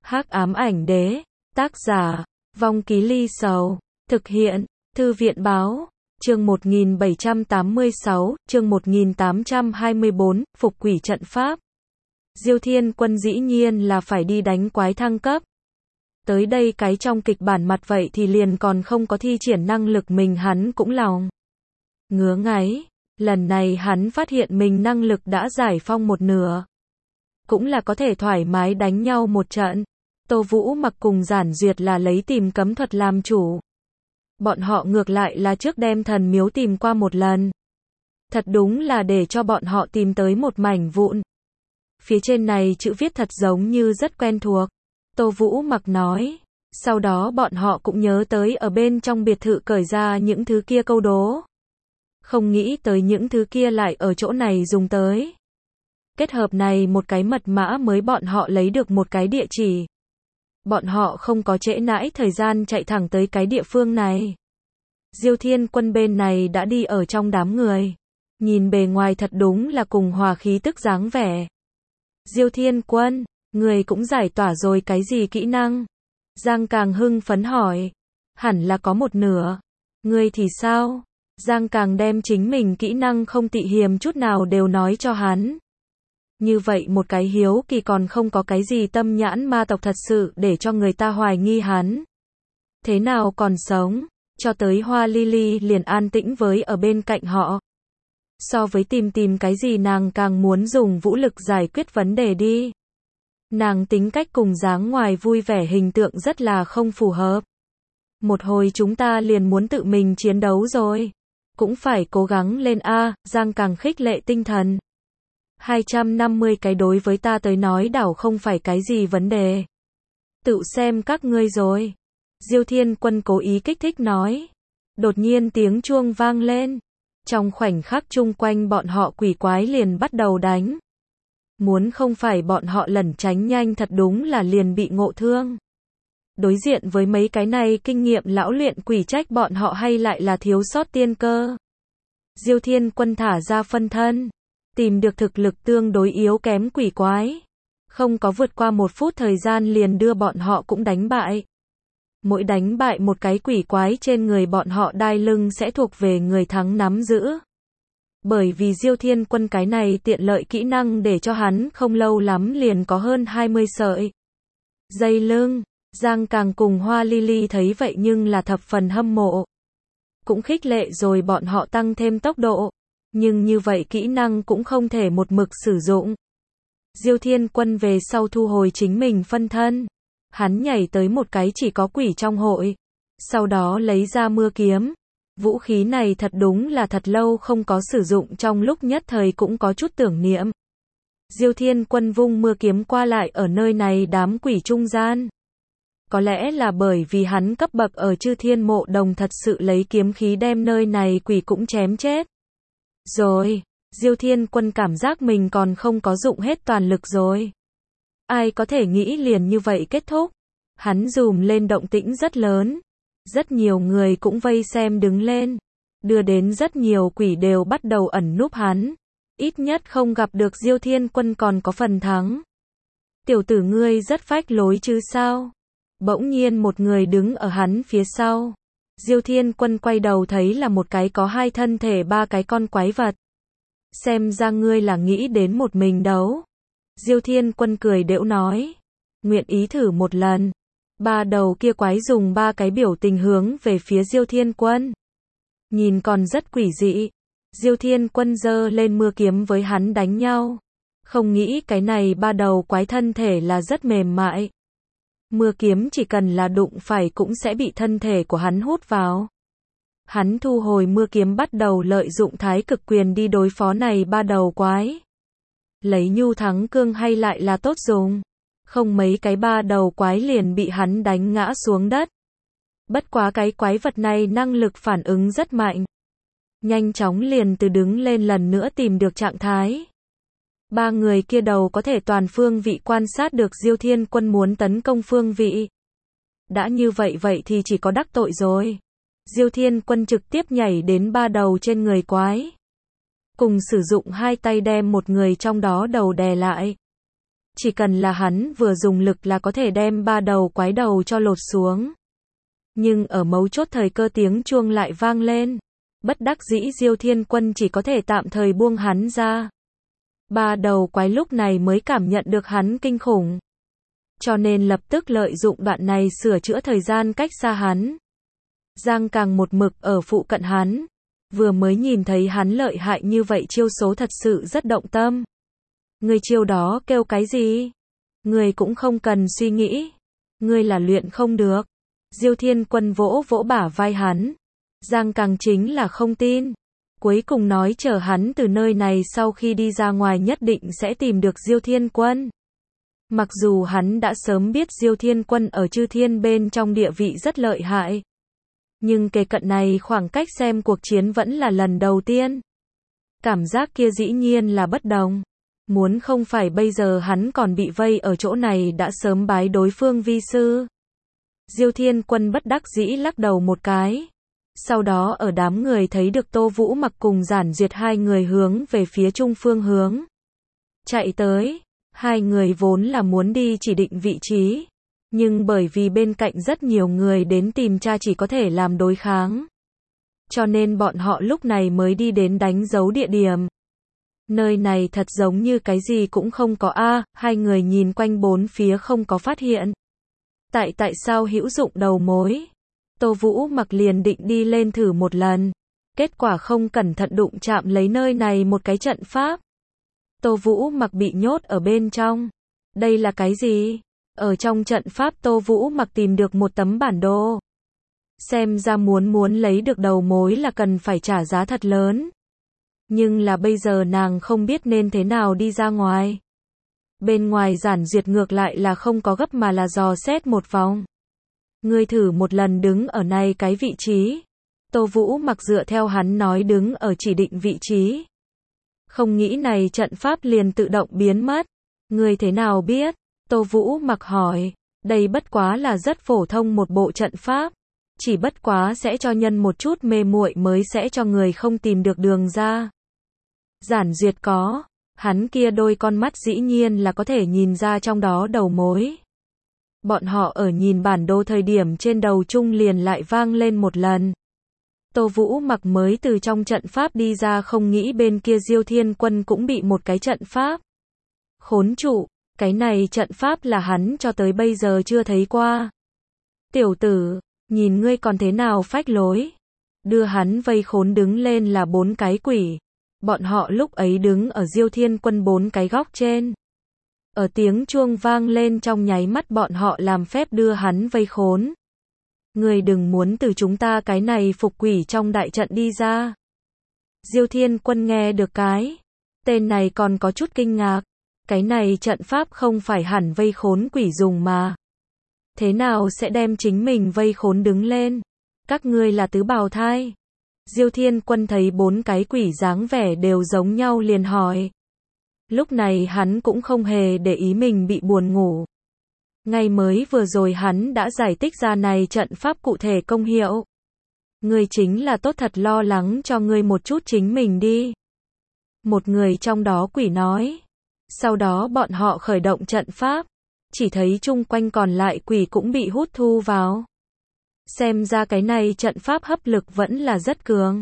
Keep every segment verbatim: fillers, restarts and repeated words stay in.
Hắc ám ảnh đế, tác giả, Vong Ký Ly Sầu, thực hiện, Thư viện báo, chương một nghìn bảy trăm tám mươi sáu, chương một nghìn tám trăm hai mươi bốn, phục quỷ trận pháp. Diêu Thiên Quân dĩ nhiên là phải đi đánh quái thăng cấp. Tới đây cái trong kịch bản mặt vậy thì liền còn không có thi triển năng lực mình hắn cũng lòng ngứa ngáy. Lần này hắn phát hiện mình năng lực đã giải phong một nửa. Cũng là có thể thoải mái đánh nhau một trận. Tô Vũ Mặc cùng Giản Duyệt là lấy tìm cấm thuật làm chủ. Bọn họ ngược lại là trước đem thần miếu tìm qua một lần. Thật đúng là để cho bọn họ tìm tới một mảnh vụn. Phía trên này chữ viết thật giống như rất quen thuộc. Tô Vũ Mặc nói. Sau đó bọn họ cũng nhớ tới ở bên trong biệt thự cởi ra những thứ kia câu đố. Không nghĩ tới những thứ kia lại ở chỗ này dùng tới. Kết hợp này một cái mật mã mới bọn họ lấy được một cái địa chỉ. Bọn họ không có trễ nãi thời gian chạy thẳng tới cái địa phương này. Diêu Thiên Quân bên này đã đi ở trong đám người. Nhìn bề ngoài thật đúng là cùng hòa khí tức dáng vẻ. Diêu Thiên Quân, người cũng giải tỏa rồi cái gì kỹ năng? Giang Càng hưng phấn hỏi. Hẳn là có một nửa. Ngươi thì sao? Giang Càng đem chính mình kỹ năng không tị hiềm chút nào đều nói cho hắn. Như vậy một cái hiếu kỳ còn không có cái gì tâm nhãn ma tộc thật sự để cho người ta hoài nghi hắn. Thế nào còn sống, cho tới Hoa Ly Ly liền an tĩnh với ở bên cạnh họ. So với tìm tìm cái gì nàng càng muốn dùng vũ lực giải quyết vấn đề đi. Nàng tính cách cùng dáng ngoài vui vẻ hình tượng rất là không phù hợp. Một hồi chúng ta liền muốn tự mình chiến đấu rồi. Cũng phải cố gắng lên a, Giang Càng khích lệ tinh thần. hai trăm năm mươi cái đối với ta tới nói đảo không phải cái gì vấn đề. Tự xem các ngươi rồi. Diêu Thiên Quân cố ý kích thích nói. Đột nhiên tiếng chuông vang lên. Trong khoảnh khắc chung quanh bọn họ quỷ quái liền bắt đầu đánh. Muốn không phải bọn họ lẩn tránh nhanh thật đúng là liền bị ngộ thương. Đối diện với mấy cái này kinh nghiệm lão luyện quỷ trách bọn họ hay lại là thiếu sót tiên cơ. Diêu Thiên Quân thả ra phân thân. Tìm được thực lực tương đối yếu kém quỷ quái. Không có vượt qua một phút thời gian liền đưa bọn họ cũng đánh bại. Mỗi đánh bại một cái quỷ quái trên người bọn họ đai lưng sẽ thuộc về người thắng nắm giữ. Bởi vì Diêu Thiên Quân cái này tiện lợi kỹ năng để cho hắn không lâu lắm liền có hơn hai mươi sợi dây lưng. Giang Càng cùng Hoa Ly Ly thấy vậy nhưng là thập phần hâm mộ. Cũng khích lệ rồi bọn họ tăng thêm tốc độ. Nhưng như vậy kỹ năng cũng không thể một mực sử dụng. Diêu Thiên Quân về sau thu hồi chính mình phân thân. Hắn nhảy tới một cái chỉ có quỷ trong hội. Sau đó lấy ra mưa kiếm. Vũ khí này thật đúng là thật lâu không có sử dụng, trong lúc nhất thời cũng có chút tưởng niệm. Diêu Thiên Quân vung mưa kiếm qua lại ở nơi này đám quỷ trung gian. Có lẽ là bởi vì hắn cấp bậc ở Chư Thiên Mộ Đồng thật sự lấy kiếm khí đem nơi này quỷ cũng chém chết. Rồi, Diêu Thiên Quân cảm giác mình còn không có dụng hết toàn lực rồi. Ai có thể nghĩ liền như vậy kết thúc. Hắn dùm lên động tĩnh rất lớn. Rất nhiều người cũng vây xem đứng lên. Đưa đến rất nhiều quỷ đều bắt đầu ẩn núp hắn. Ít nhất không gặp được Diêu Thiên Quân còn có phần thắng. Tiểu tử ngươi rất phách lối chứ sao? Bỗng nhiên một người đứng ở hắn phía sau. Diêu Thiên Quân quay đầu thấy là một cái có hai thân thể ba cái con quái vật. Xem ra ngươi là nghĩ đến một mình đấu. Diêu Thiên Quân cười đễu nói. Nguyện ý thử một lần. Ba đầu kia quái dùng ba cái biểu tình hướng về phía Diêu Thiên Quân. Nhìn còn rất quỷ dị. Diêu Thiên Quân giơ lên mưa kiếm với hắn đánh nhau. Không nghĩ cái này ba đầu quái thân thể là rất mềm mại. Mưa kiếm chỉ cần là đụng phải cũng sẽ bị thân thể của hắn hút vào. Hắn thu hồi mưa kiếm bắt đầu lợi dụng thái cực quyền đi đối phó này ba đầu quái. Lấy nhu thắng cương hay lại là tốt dùng. Không mấy cái ba đầu quái liền bị hắn đánh ngã xuống đất. Bất quá cái quái vật này năng lực phản ứng rất mạnh. Nhanh chóng liền từ đứng lên lần nữa tìm được trạng thái. Ba người kia đầu có thể toàn phương vị quan sát được Diêu Thiên Quân muốn tấn công phương vị. Đã như vậy vậy thì chỉ có đắc tội rồi. Diêu Thiên Quân trực tiếp nhảy đến ba đầu trên người quái. Cùng sử dụng hai tay đem một người trong đó đầu đè lại. Chỉ cần là hắn vừa dùng lực là có thể đem ba đầu quái đầu cho lột xuống. Nhưng ở mấu chốt thời cơ tiếng chuông lại vang lên. Bất đắc dĩ Diêu Thiên Quân chỉ có thể tạm thời buông hắn ra. Ba đầu quái lúc này mới cảm nhận được hắn kinh khủng. Cho nên lập tức lợi dụng đoạn này sửa chữa thời gian cách xa hắn. Giang Càng một mực ở phụ cận hắn. Vừa mới nhìn thấy hắn lợi hại như vậy chiêu số thật sự rất động tâm. Người chiêu đó kêu cái gì? Người cũng không cần suy nghĩ. Người là luyện không được. Diêu Thiên Quân vỗ vỗ bả vai hắn. Giang Càng chính là không tin. Cuối cùng nói chờ hắn từ nơi này sau khi đi ra ngoài nhất định sẽ tìm được Diêu Thiên Quân. Mặc dù hắn đã sớm biết Diêu Thiên Quân ở Chư Thiên bên trong địa vị rất lợi hại. Nhưng kề cận này khoảng cách xem cuộc chiến vẫn là lần đầu tiên. Cảm giác kia dĩ nhiên là bất đồng. Muốn không phải bây giờ hắn còn bị vây ở chỗ này đã sớm bái đối phương vi sư. Diêu Thiên Quân bất đắc dĩ lắc đầu một cái. Sau đó ở đám người thấy được Tô Vũ Mặc cùng Giản Duyệt hai người hướng về phía trung phương hướng. Chạy tới. Hai người vốn là muốn đi chỉ định vị trí. Nhưng bởi vì bên cạnh rất nhiều người đến tìm cha chỉ có thể làm đối kháng. Cho nên bọn họ lúc này mới đi đến đánh dấu địa điểm. Nơi này thật giống như cái gì cũng không có a, à, hai người nhìn quanh bốn phía không có phát hiện. Tại tại sao hữu dụng đầu mối? Tô Vũ Mặc liền định đi lên thử một lần. Kết quả không cẩn thận đụng chạm lấy nơi này một cái trận pháp. Tô Vũ Mặc bị nhốt ở bên trong. Đây là cái gì? Ở trong trận pháp Tô Vũ Mặc tìm được một tấm bản đồ. Xem ra muốn muốn lấy được đầu mối là cần phải trả giá thật lớn. Nhưng là bây giờ nàng không biết nên thế nào đi ra ngoài. Bên ngoài Giản Duyệt ngược lại là không có gấp mà là dò xét một vòng. Ngươi thử một lần đứng ở này cái vị trí. Tô Vũ Mặc dựa theo hắn nói đứng ở chỉ định vị trí. Không nghĩ này trận pháp liền tự động biến mất. Ngươi thế nào biết? Tô Vũ Mặc hỏi. Đây bất quá là rất phổ thông một bộ trận pháp. Chỉ bất quá sẽ cho nhân một chút mê muội mới sẽ cho người không tìm được đường ra. Giản Duyệt có. Hắn kia đôi con mắt dĩ nhiên là có thể nhìn ra trong đó đầu mối. Bọn họ ở nhìn bản đồ thời điểm trên đầu chung liền lại vang lên một lần. Tô Vũ Mặc mới từ trong trận pháp đi ra không nghĩ bên kia Diêu Thiên Quân cũng bị một cái trận pháp khốn trụ. Cái này trận pháp là hắn cho tới bây giờ chưa thấy qua. Tiểu tử, nhìn ngươi còn thế nào phách lối. Đưa hắn vây khốn đứng lên là bốn cái quỷ. Bọn họ lúc ấy đứng ở Diêu Thiên Quân bốn cái góc trên. Ở tiếng chuông vang lên trong nháy mắt bọn họ làm phép đưa hắn vây khốn. Ngươi đừng muốn từ chúng ta cái này phục quỷ trong đại trận đi ra. Diêu Thiên Quân nghe được cái tên này còn có chút kinh ngạc. Cái này trận pháp không phải hẳn vây khốn quỷ dùng mà. Thế nào sẽ đem chính mình vây khốn đứng lên? Các ngươi là tứ bào thai. Diêu Thiên Quân thấy bốn cái quỷ dáng vẻ đều giống nhau liền hỏi. Lúc này hắn cũng không hề để ý mình bị buồn ngủ. Ngay mới vừa rồi hắn đã giải thích ra này trận pháp cụ thể công hiệu. Ngươi chính là tốt thật lo lắng cho ngươi một chút chính mình đi. Một người trong đó quỷ nói. Sau đó bọn họ khởi động trận pháp. Chỉ thấy chung quanh còn lại quỷ cũng bị hút thu vào. Xem ra cái này trận pháp hấp lực vẫn là rất cường.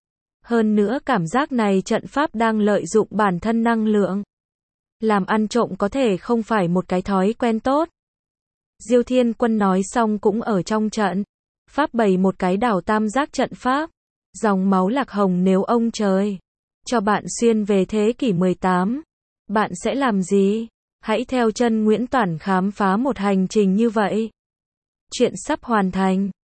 Hơn nữa cảm giác này trận pháp đang lợi dụng bản thân năng lượng. Làm ăn trộm có thể không phải một cái thói quen tốt. Diêu Thiên Quân nói xong cũng ở trong trận. Pháp bày một cái đảo tam giác trận pháp. Dòng máu lạc hồng nếu ông trời cho bạn xuyên về thế kỷ mười tám. Bạn sẽ làm gì? Hãy theo chân Nguyễn Toản khám phá một hành trình như vậy. Chuyện sắp hoàn thành.